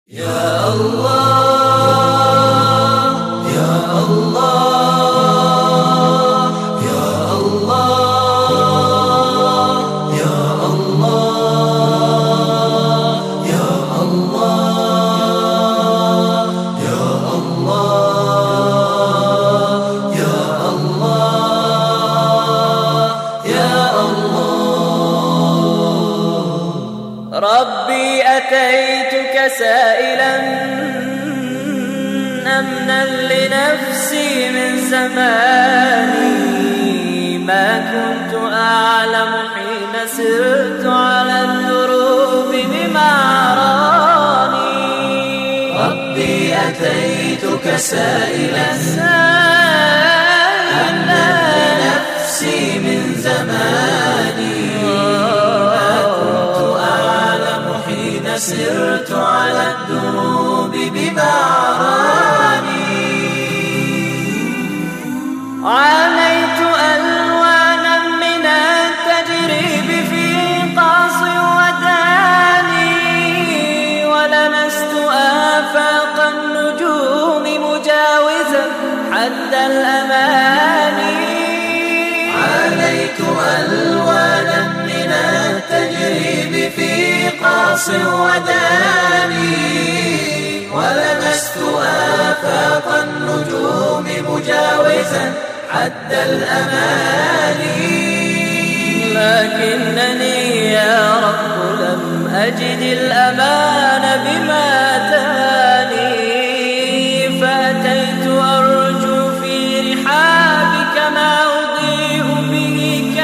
يا الله يا الله يا الله يا الله يا الله يا الله يا الله يا الله. ربي أتيتك سائلا أمنا لنفسي من زماني، ما كنت أعلم حين سرت على الدروب بما راني. ربي أتيتك سائلا أمنا لنفسي من زماني، سرت على الدروب بمعراني. عانيت ألوانا من التجريب في قاص وداني، ولمست آفاق النجوم مجاوزا حد الأماني. عانيت ألوانا من التجريب في قاص وداني، ولمست آفاق النجوم مجاوزا حد الأماني. لكنني يا رب لم أجد الأمان بما أتاني، فأتيت أرجو في رحابك ما أضيء به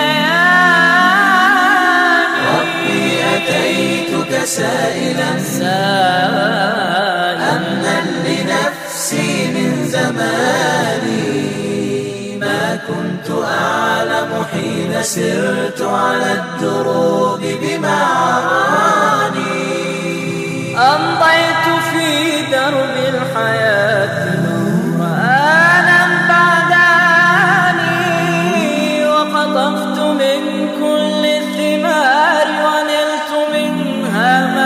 كياني. ربي أتيتك سائلا أمنا لنفسي من زماني، ما كنت أعلم حين سرت على الدروب بمعراني. أمضيت في درب الحياة نورانا بعد آني، وقطفت من كل الثمار ونلت منها ما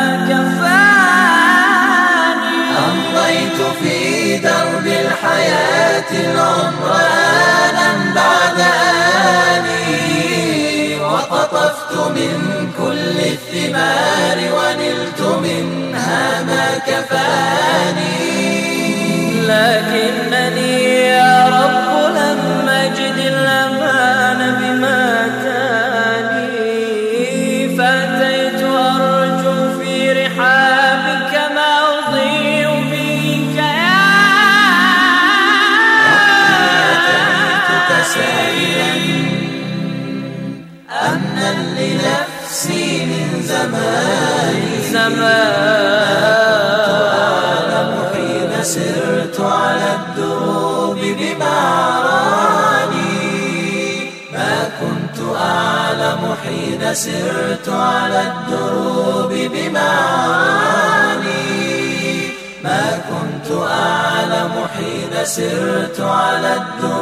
كفاني. أمضيت في درب الحياة عمرانا بعد آني، وقطفت من كل الثمار ونلت منها ما كفاني. لكنني يا رب لم أجد الأمان بما أتاني، فأتيت أرجو في رحابك ما أضيء به كياني. أتيتك سائلا أمنا لنفسي من زماني، سرت على الدروب بمعراني. ما كنت أعلم حين سرت على الدروب بمعراني. ما كنت أعلم حين سرت على الدروب